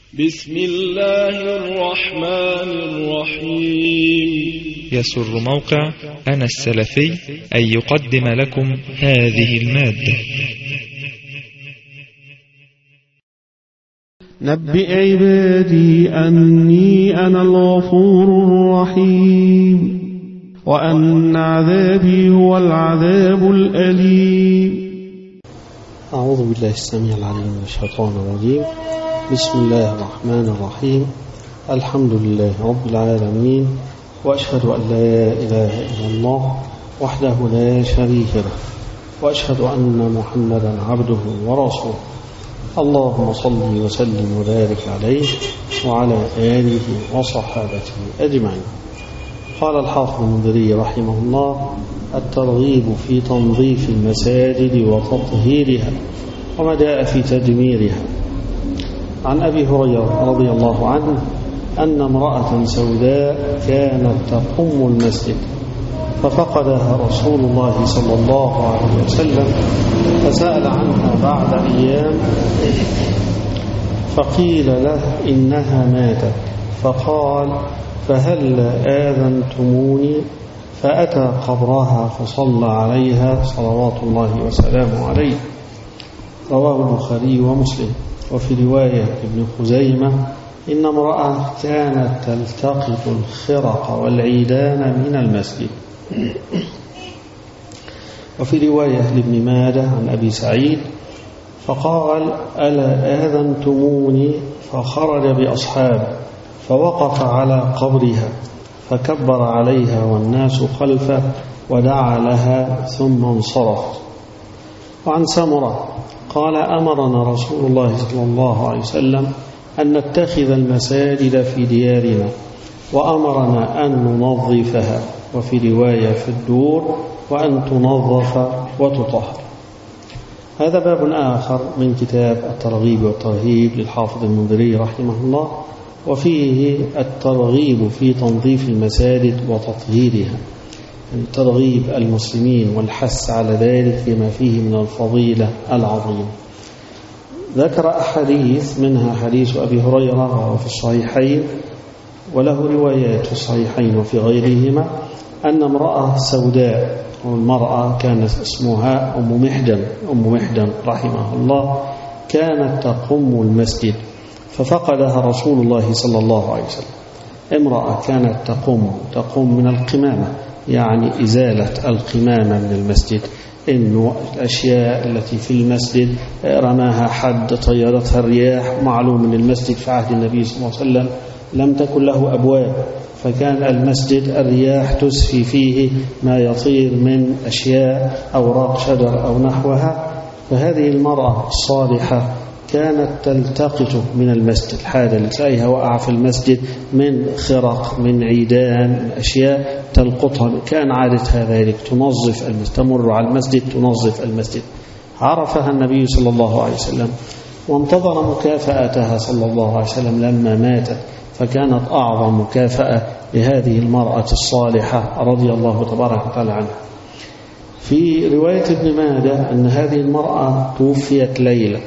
بسم الله الرحمن الرحيم. يسر موقع أنا السلفي أن يقدم لكم هذه المادة. نبئ عبادي أني أنا الغفور الرحيم وأن عذابي هو العذاب الأليم. أعوذ بالله السميع العليم من الشيطان الرجيم. بسم الله الرحمن الرحيم. الحمد لله رب العالمين، وأشهد أن لا إله إلا الله وحده لا شريك له، وأشهد أن محمدا عبده ورسوله. اللهم صل وسلم وبارك عليه وعلى آله وصحابته أجمعين. قال الحافظ المنذري رحمه الله: الترغيب في تنظيف المساجد وتطهيرها وما جاء في تدميرها. عن أبي هريرة رضي الله عنه أن امرأة سوداء كانت تقم المسجد ففقدها رسول الله صلى الله عليه وسلم، فسأل عنها بعد أيام فقيل له إنها ماتت، فقال: فهل آذنتموني؟ فأتى قبرها فصلى عليها صلوات الله وسلامه عليه. رواه البخاري ومسلم. وفي رواية ابن خزيمة: إن امرأة كانت تلتقط الخرق والعيدان من المسجد. وفي رواية لابن ماجه عن أبي سعيد فقال: ألا آذنتموني؟ فخرج بأصحابه فوقف على قبرها فكبر عليها والناس خلفه ودعا لها ثم انصرف. وعن سمرة قال: أمرنا رسول الله صلى الله عليه وسلم أن نتخذ المساجد في ديارنا، وأمرنا أن ننظفها، وفي رواية في الدور وأن تنظف وتطهر. هذا باب آخر من كتاب الترغيب والترهيب للحافظ المنذري رحمه الله، وفيه الترغيب في تنظيف المساجد وتطهيرها، ترغيب المسلمين والحث على ذلك بما فيه من الفضيلة العظيمة. ذكر أحاديث، منها حديث أبي هريرة وفي الصحيحين، وله روايات في الصحيحين وفي غيرهما، أن امرأة سوداء، والمرأة كانت اسمها أم محدن رحمه الله، كانت تقم المسجد ففقدها رسول الله صلى الله عليه وسلم. امرأة كانت تقوم من القمامة، يعني إزالة القمامة من المسجد، إنه الأشياء التي في المسجد رماها حد، طيرتها الرياح. معلوم من المسجد في عهد النبي صلى الله عليه وسلم لم تكن له أبواب، فكان المسجد الرياح تسفي فيه ما يطير من أشياء، أوراق شجر أو نحوها. فهذه المرأة الصالحة كانت تلتقط من المسجد الحاجة اللي تلاقيها وقع في المسجد من خرق، من عيدان، من أشياء تلقطها. كان عادتها ذلك، تنظف المسجد، تمر على المسجد تنظف المسجد. عرفها النبي صلى الله عليه وسلم وانتظر مكافأتها صلى الله عليه وسلم لما ماتت، فكانت أعظم مكافأة لهذه المرأة الصالحة رضي الله تبارك وتعالى عنها. في رواية ابن ماجه أن هذه المرأة توفيت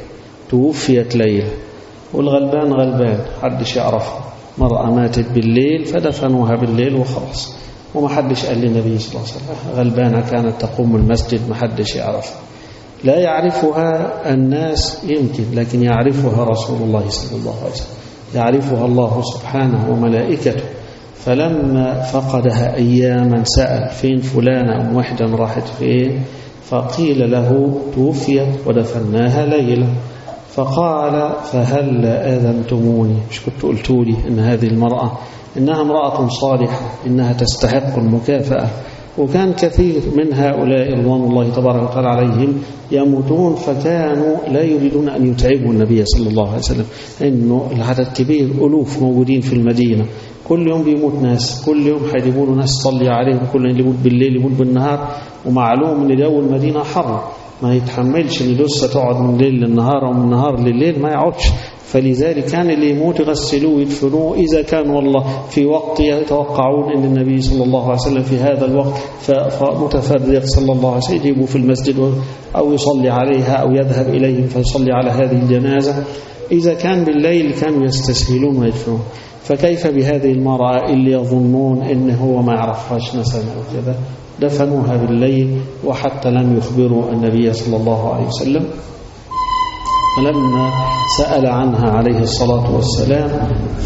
ليلة، والغلبان غلبان، حدش يعرفها. مرأة ماتت بالليل فدفنوها بالليل وخلاص، وما حدش قال للنبي صلى الله عليه وسلم. غلبانة كانت تقوم المسجد، ما حدش يعرفها، لا يعرفها الناس يمكن، لكن يعرفها رسول الله صلى الله عليه وسلم، يعرفها الله سبحانه وملائكته. فلما فقدها أياما سأل: فين فلانة أم وحدة راحت فين؟ فقيل له: توفيت ودفناها ليلة. فقال: فهل آذنتموني؟ مش كنت قلتوا لي إن هذه المرأة إنها امرأة صالحة، إنها تستحق المكافأة؟ وكان كثير من هؤلاء رضوان الله تبارك وتعالى عليهم يموتون، فكانوا لا يريدون أن يتعبوا النبي صلى الله عليه وسلم، إنه العدد كبير، ألوف موجودين في المدينة، كل يوم بيموت ناس، كل يوم هيجيبوا ناس تصلي عليهم، كل يوم يموت بالليل يموت بالنهار. ومعلوم ان جو المدينة حر، ما يتحملش ان لسه تقعد من الليل للنهار او من النهار لليل، ما يقعدش. فلذلك كان اللي يموت يغسلوه ويدفنوه، إذا كان والله في وقت يتوقعون أن النبي صلى الله عليه وسلم في هذا الوقت فمتفرغ صلى الله عليه وسلم يجيبه في المسجد أو يصلي عليها أو يذهب إليهم فيصلي على هذه الجنازة. إذا كان بالليل كانوا يستسهلون ويدفنون، فكيف بهذه المرأة اللي يظنون إن هو ما يعرفهاش مثلا أو كذا؟ دفنوها بالليل وحتى لم يخبروا النبي صلى الله عليه وسلم. فلما سأل عنها عليه الصلاة والسلام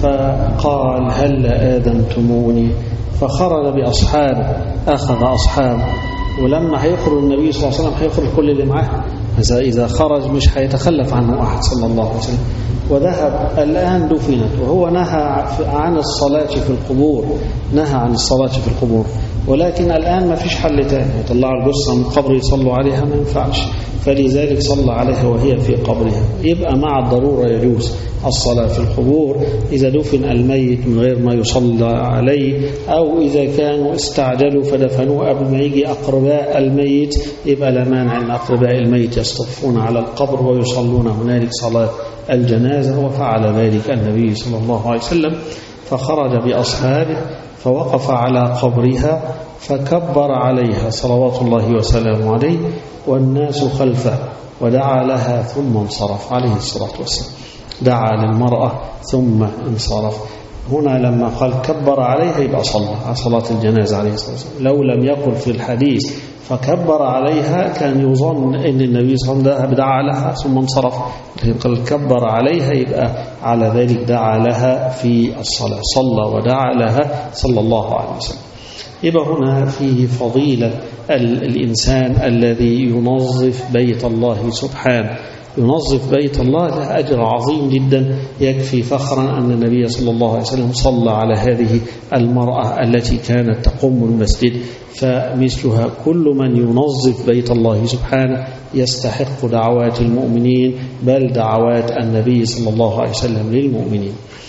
فقال هل آذنتموني؟ فخرج بأصحابه، أخذ أصحابه، ولما هيخرج النبي صلى الله عليه وسلم هيخرج كل اللي معاه، إذا خرج مش هيتخلف عنه أحد صلى الله عليه وسلم. وذهب. الآن دفنت وهو نهى عن الصلاة في القبور، نهى عن الصلاة في القبور، ولكن الآن ما فيش حل تاني، يطلعوا الجثة من قبر يصلوا عليها ما ينفعش، فلذلك صلى عليها وهي في قبرها. يبقى مع الضرورة يجوز الصلاة في القبور إذا دفن الميت من غير ما يصلى عليه، أو إذا كانوا استعجلوا فدفنوه قبل ما يجي أقرباء الميت، يبقى لا مانع أن أقرباء الميت يصطفون على القبر ويصلون هنالك صلاة الجنازة، وفعل ذلك النبي صلى الله عليه وسلم. فخرج بأصحابه فوقف على قبرها فكبر عليها صلوات الله وسلامه عليه والناس خلفه، ودعا لها ثم انصرف عليه الصلاة والسلام. دعا للمرأة ثم انصرف. هنا لما قال كبر عليها يبقى صلى على صلاة الجنازة عليه الصلاة والسلام. لو لم يقل في الحديث فكبر عليها كان يظن أن النبي صلى الله عليه وسلم دعا لها ثم انصرف، لكن قال كبر عليها يبقى على ذلك دعا لها في الصلاة، صلى ودعا لها صلى الله عليه وسلم. يبقى هنا فيه فضيلة الإنسان الذي ينظف بيت الله سبحانه، ينظف بيت الله له أجر عظيم جدا، يكفي فخرا أن النبي صلى الله عليه وسلم صلى على هذه المرأة التي كانت تقوم المسجد. فمثلها كل من ينظف بيت الله سبحانه يستحق دعوات المؤمنين، بل دعوات النبي صلى الله عليه وسلم للمؤمنين.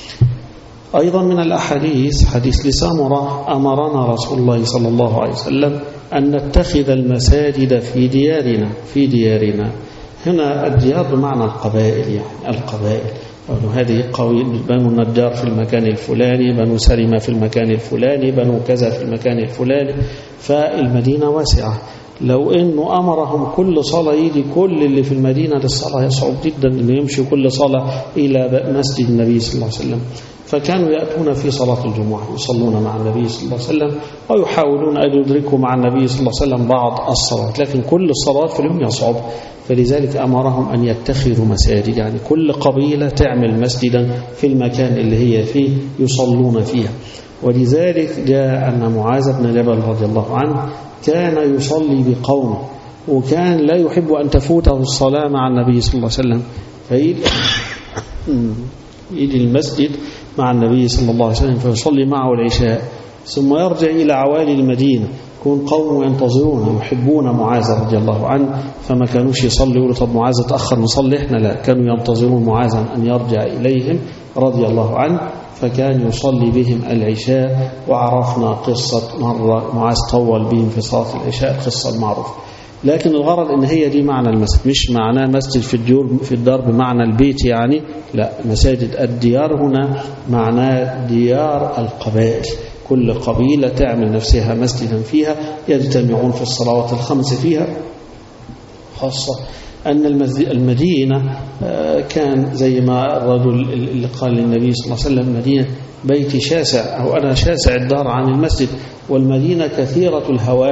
أيضا من الأحاديث حديث لسامرة أمرنا رسول الله صلى الله عليه وسلم أن نتخذ المساجد في ديارنا. هنا الديار بمعنى القبائل، يعني القبائل، هذه بنو النجار في المكان الفلاني، بنو سلمة في المكان الفلاني، بنو كذا في المكان الفلاني. فالمدينة واسعة، لو أنه أمرهم كل صلاة يجي كل اللي في المدينة للصلاة يصعب جدا أن يمشي كل صلاة إلى مسجد النبي صلى الله عليه وسلم. فكانوا يأتون في صلاة الجمعة يصلون مع النبي صلى الله عليه وسلم، ويحاولون أن يدركوا مع النبي صلى الله عليه وسلم بعض الصلاة، لكن كل الصلاة في اليوم يصعب. فلذلك أمرهم أن يتخذوا مساجد، يعني كل قبيلة تعمل مسجدا في المكان اللي هي فيه يصلون فيها. ولذلك جاء أن معاذ بن جبل رضي الله عنه كان يصلي بقومه، وكان لا يحب أن تفوته الصلاة مع النبي صلى الله عليه وسلم، يجي المسجد مع النبي صلى الله عليه وسلم فيصلي معه العشاء، ثم يرجع إلى عوالي المدينة، يكون قوم ينتظرونه يحبون معاذ رضي الله عنه، فما كانوش يصلي يقولوا طب معاذ تأخر نصلي إحنا، لا، كانوا ينتظرون معاذا أن يرجع إليهم رضي الله عنه، فكان يصلي بهم العشاء. وعرفنا قصة مرة معاذ طول بهم في صلاة العشاء، القصة المعروفة. لكن الغرض ان هي دي معنى المسجد، مش معناه مسجد في الدار بمعنى البيت يعني، لا، مساجد الديار هنا معناه ديار القبائل، كل قبيلة تعمل نفسها مسجدا فيها يجتمعون في الصلوات الخمس فيها. خاصة أن المدينة كان زي ما الرجل اللي قال للنبي صلى الله عليه وسلم مدينة بيتي شاسع، أو أنا شاسع الدار عن المسجد، والمدينة كثيرة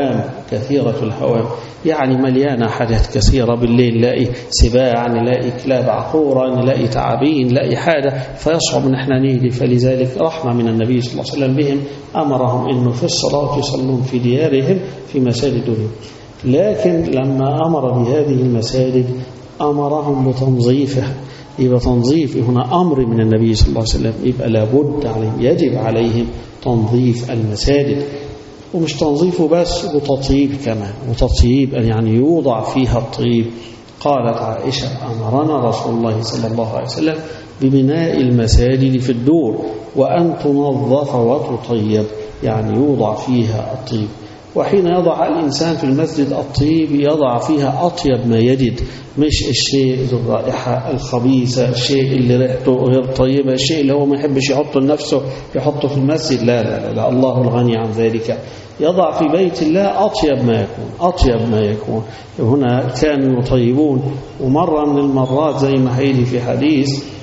الهوام، يعني مليانة حاجات كثيرة. بالليل نلاقي سباع، نلاقي كلاب عقورة، نلاقي تعابين، نلاقي حاجة، فيصعب ان احنا نيجي. فلذلك رحمة من النبي صلى الله عليه وسلم بهم، أمرهم إنه في الصلاة يصلون في ديارهم في مساجدهم. لكن لما أمر بهذه المساجد أمرهم بتنظيفها. يبقى تنظيف هنا أمر من النبي صلى الله عليه وسلم، يبقى لابد عليهم، يجب عليهم تنظيف المساجد، ومش تنظيفه بس، وتطيب كمان، وتطيب يعني يوضع فيها الطيب. قالت عائشة أمرنا رسول الله صلى الله عليه وسلم ببناء المساجد في الدور، وأن تنظف وتطيب، يعني يوضع فيها الطيب. وحين يضع الإنسان في المسجد الطيب يضع فيها أطيب ما يجد، مش الشيء ذو الرائحة الخبيثة، الشيء اللي ريحته غير طيبة، الشيء اللي هو ما يحبش يحطه لنفسه يحطه في المسجد، لا، الله الغني عن ذلك. يضع في بيت الله أطيب ما يكون. هنا كانوا يطيبون. ومرة من المرات زي ما هيجي في حديث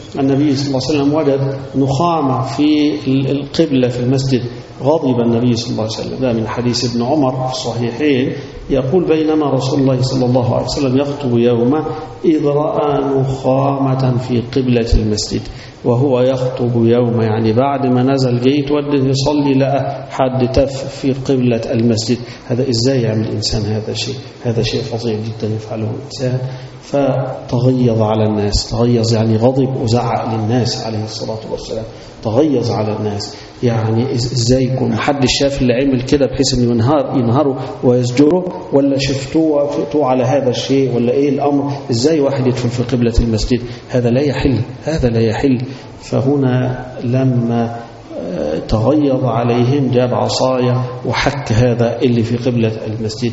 النبي صلى الله عليه وسلم وجد نخامة في القبلة في المسجد، غضب النبي صلى الله عليه وسلم. ده من حديث ابن عمر في الصحيحين، يقول بينما رسول الله صلى الله عليه وسلم يخطب يوما إذ رأى نخامة في قبلة المسجد، وهو يخطب يوم يعني بعد ما نزل جيت وده يصلي لقى حد تف في قبلة المسجد. هذا إزاي يعمل الإنسان هذا شيء فظيع جدا يفعله الإنسان. فتغيظ على الناس، تغيظ يعني غضب وزعق للناس عليه الصلاة والسلام، تغيظ على الناس. يعني إزاي يكون محدش شاف اللي عمل كده بحيث أن ينهروا ويسجروا، ولا شفتوه على هذا الشيء، ولا إيه الأمر؟ إزاي واحد يدخل في قبلة المسجد؟ هذا لا يحل. فهنا لما تغيظ عليهم جاب عصايا وحك هذا اللي في قبلة المسجد،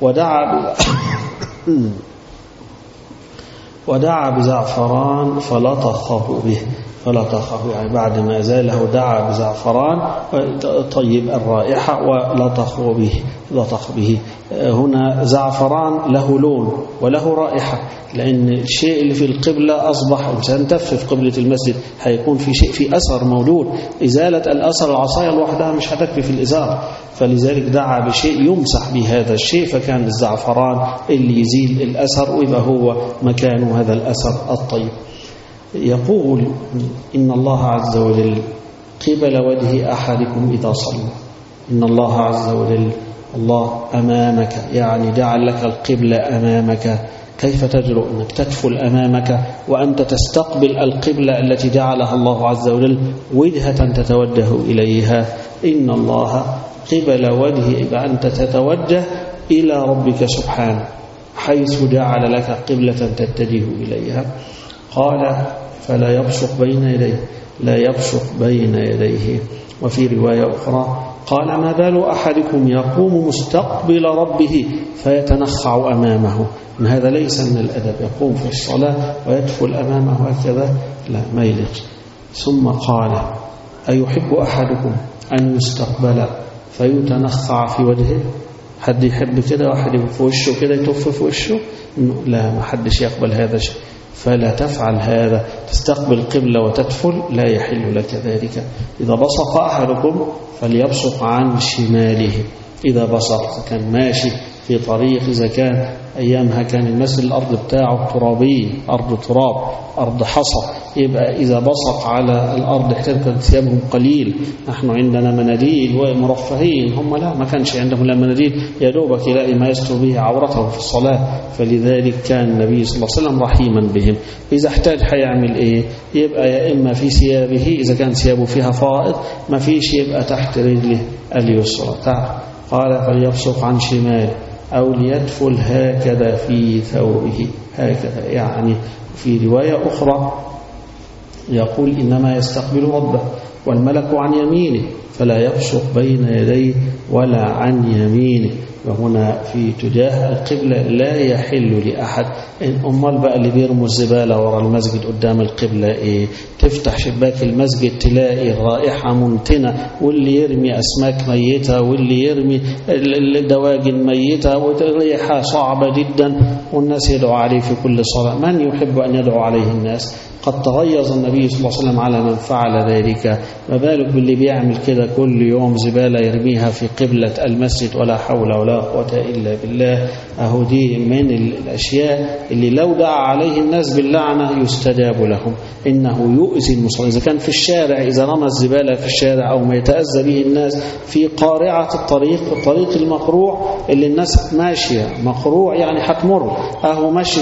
ودعا بزعفران فلطخه به، يعني بعد ما أزاله دعا بزعفران طيب الرائحة ولطخ به. هنا زعفران له لون وله رائحة، لأن الشيء اللي في القبلة أصبح إنسان تف في قبلة المسجد، هيكون في شيء في أثر موجود. إزالة الأثر العصاية لوحدها مش هتكفي في الإزالة، فلذلك دعا بشيء يمسح به هذا الشيء، فكان الزعفران اللي يزيل الأثر ويبقى هو مكانه هذا الأثر الطيب. يقول إن الله عز وجل قبل وجه أحدكم إذا صلى. إن الله عز وجل الله أمامك، يعني جعل لك القبلة أمامك. كيف تجرؤ أنك تدخل أمامك وأنت تستقبل القبلة التي جعلها الله عز وجل وجهة تتوجه إليها؟ إن الله قبل وجهه، يبقى أنت تتوجه إلى ربك سبحانه حيث جعل لك قبلة تتجه إليها. قال فلا يبصق بين يديه. وفي رواية أخرى قال ما بال أحدكم يقوم مستقبل ربه فيتنخع أمامه. إن هذا ليس من الأدب، يقوم في الصلاة ويدخل أمامه هكذا، لا ما يليق. ثم قال أيحب أحدكم أن يستقبل فيتنخع في وجهه؟ حد يحب كده واحد في وشه كده يتف في وشه؟ لا، ما حدش يقبل هذا الشيء. فلا تفعل هذا، تستقبل قبلة وتدخل، لا يحل لك ذلك. إذا بصق أحدكم فليبصق عن شماله. إذا بصق، إذا كان ماشي في طريق، إذا كان أيامها كان المسجد الأرض بتاعه ترابي، أرض تراب، أرض حصى، يبقى إذا بصق على الأرض احترقت ثيابهم قليل. نحن عندنا مناديل ومرفهين، هم لا، ما كانش عندهم لا مناديل، يا دوبك يلاقي ما يستر به عورته في الصلاة. فلذلك كان النبي صلى الله عليه وسلم رحيما بهم. إذا احتاج هيعمل إيه؟ يبقى يا إما في ثيابه إذا كان ثيابه فيها فائض، ما فيش يبقى تحت رجله اليسرى. قال فليبصق عن شماله أو ليدفل هكذا في ثوبه، هكذا يعني. في رواية أخرى يقول إنما يستقبل ربه والملك عن يمينه فلا يبصق بين يديه ولا عن يمينه. وهنا في تجاه القبلة لا يحل لأحد. أمال بقى اللي بيرموا الزبالة وراء المسجد قدام القبلة إيه؟ تفتح شباك المسجد تلاقي الرائحة منتنة، واللي يرمي أسماك ميتة، واللي يرمي الدواجن ميتة، والريحة صعبة جدا، والناس يدعو عليه في كل صلاة. من يحب أن يدعو عليه الناس؟ قد تغيظ النبي صلى الله عليه وسلم على من فعل ذلك، ما بالك باللي بيعمل كده كل يوم زبالة يرميها في قبلة المسجد؟ ولا حول ولا قوة إلا بالله. أهو دي من الأشياء اللي لو دعا عليه الناس باللعنة يستجاب لهم. إنه يؤذي المصلين. إذا كان في الشارع، إذا رمى الزبالة في الشارع أو ما يتأذى به الناس في قارعة الطريق المقروع اللي الناس ماشية، مقروع يعني هتمر، أهو ماشي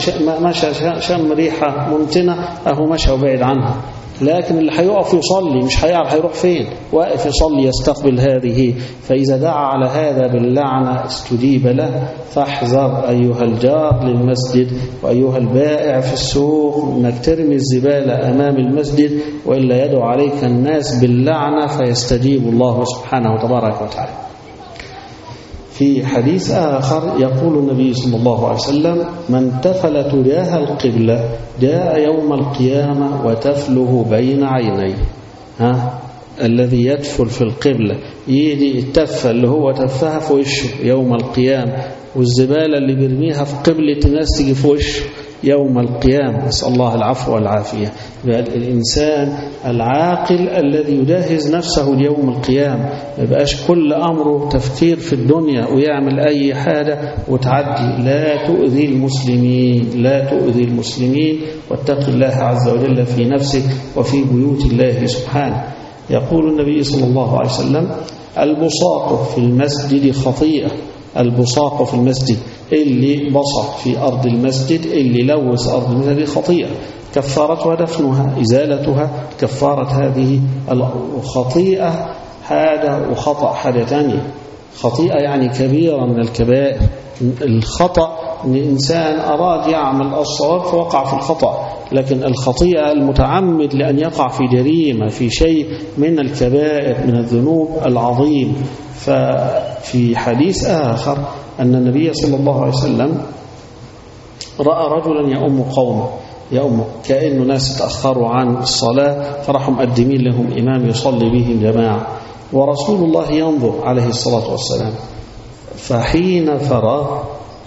شم ريحة ممتنة، أهو ماشي وبعد عنها. لكن اللي هيقف يصلي مش هيعرف هيروح فين، واقف يصلي يستقبل هذه. فإذا دعا على هذا باللعنة استجيب له. فاحذر أيها الجار للمسجد وأيها البائع في السوق أنك ترمي الزبالة أمام المسجد، وإلا يدعو عليك الناس باللعنة فيستجيب الله سبحانه وتبارك وتعالى. في حديث آخر يقول النبي صلى الله عليه وسلم من تفل تجاه القبلة جاء يوم القيامة وتفله بين عينيه. الذي يدفل في القبلة يجي التفة اللي هو تفها في وشه يوم القيامة، والزبالة اللي بيرميها في قبلة الناس تيجي في وشه، يوم القيامة. نسأل الله العفو والعافية. الإنسان العاقل الذي يجهز نفسه ليوم القيامة، ما يبقاش كل أمره تفكير في الدنيا ويعمل أي حاجة وتعدي. لا تؤذي المسلمين، لا تؤذي المسلمين، واتق الله عز وجل في نفسك وفي بيوت الله سبحانه. يقول النبي صلى الله عليه وسلم: البصاق في المسجد خطيئة. البصاق في المسجد، اللي بصق في أرض المسجد، اللي لوث أرض المسجد، خطيئة كفارتها دفنها، إزالتها. كفارة هذه الخطيئة حاجة، وخطأ حاجة ثانية. خطيئة يعني كبيرة من الكبائر. الخطأ إن الإنسان أراد يعمل الصواب فوقع في الخطأ، لكن الخطيئة المتعمد لأن يقع في جريمة، في شيء من الكبائر، من الذنوب العظيم. ففي حديث آخر أن النبي صلى الله عليه وسلم رأى رجلا يؤم قومه، كأنه ناس تأخروا عن الصلاة فرحوا مقدمين لهم إمام يصلي بهم جماعة، ورسول الله ينظر عليه الصلاة والسلام. فحين فرغ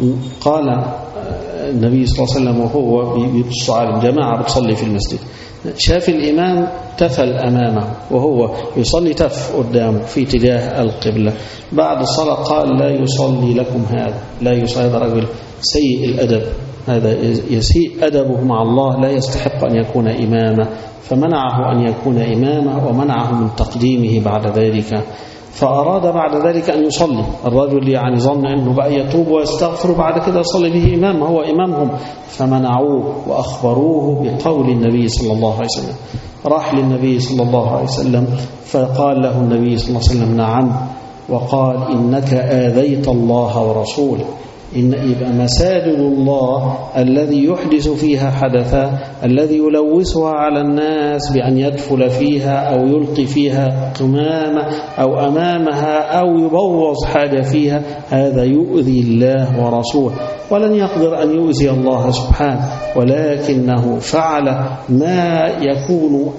قال النبي صلى الله عليه وسلم وهو بيبص على الجماعة بتصلي في المسجد، شاف الإمام تفل أمامه وهو يصلي، تف قدامه في اتجاه القبلة. بعد الصلاة قال: لا يصلي لكم هذا، لا يصلي. هذا رجل سيء الأدب، هذا يسيء أدبه مع الله، لا يستحق أن يكون إماما. فمنعه أن يكون إماما ومنعه من تقديمه بعد ذلك. فأراد بعد ذلك أن يصلي. الرجل يعني ظن أنه بقى يتوب ويستغفر بعد كده يصلي به إمام، هو إمامهم. فمنعوه وأخبروه بقول النبي صلى الله عليه وسلم. راح للنبي صلى الله عليه وسلم فقال له النبي صلى الله عليه وسلم: نعم. وقال: إنك آذيت الله ورسوله. إن يبقى مساجد الله الذي يحدث فيها حدثا، الذي يلوثها على الناس بأن يدفل فيها أو يلقي فيها قمامة أو أمامها أو يبوظ حاجة فيها، هذا يؤذي الله ورسوله، ولن يقدر أن يؤذي الله سبحانه، ولكنه فعل ما يكون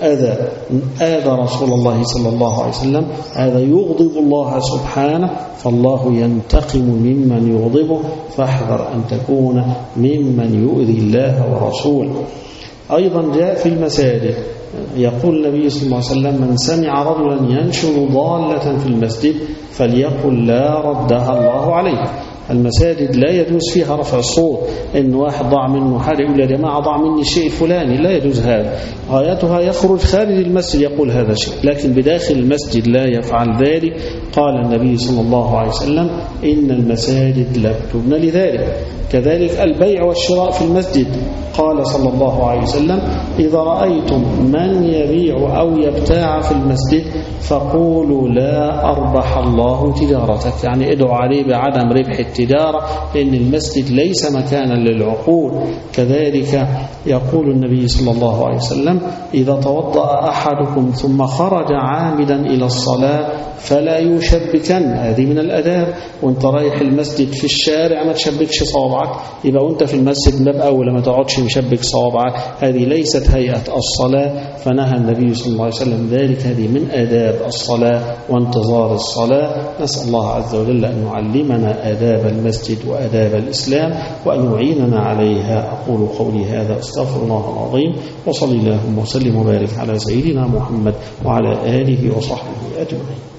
آذى رسول الله صلى الله عليه وسلم. هذا يغضب الله سبحانه، فالله ينتقم ممن يغضبه، فاحذر أن تكون ممن يؤذي الله ورسوله. أيضا جاء في المساجد يقول النبي صلى الله عليه وسلم: من سمع رجلا ينشر ضالة في المسجد فليقل لا ردها الله عليه. المساجد لا يجوز فيها رفع الصوت، إن واحد ضاع منه حاجة يقول: يا جماعة ضاع مني الشيء الفلاني، لا يجوز هذا. غايتها يخرج خارج المسجد يقول هذا الشيء، لكن بداخل المسجد لا يفعل ذلك. قال النبي صلى الله عليه وسلم: إن المساجد لا تبنى لذلك. كذلك البيع والشراء في المسجد، قال صلى الله عليه وسلم: إذا رأيتم من يبيع أو يبتاع في المسجد فقولوا لا أربح الله تجارتك، يعني ادعوا عليه بعدم ربح التجارة، لأن المسجد ليس مكانا للعقول. كذلك يقول النبي صلى الله عليه وسلم: إذا توضأ أحدكم ثم خرج عامدا إلى الصلاة فلا يشبكن. هذه من الأداب، وانت رايح المسجد في الشارع ما تشبكش صوابعك، يبقى وانت في المسجد باب أول ما تقعدش مشبك صوابعك، هذه ليست هيئة الصلاة، فنهى النبي صلى الله عليه وسلم ذلك. هذه من آداب الصلاة وانتظار الصلاة. نسأل الله عز وجل أن يعلمنا آداب المسجد وآداب الإسلام وأن يعيننا عليها. أقول قولي هذا، أستغفر الله العظيم، وصلي اللهم وسلم وبارك على سيدنا محمد وعلى آله وصحبه أجمعين.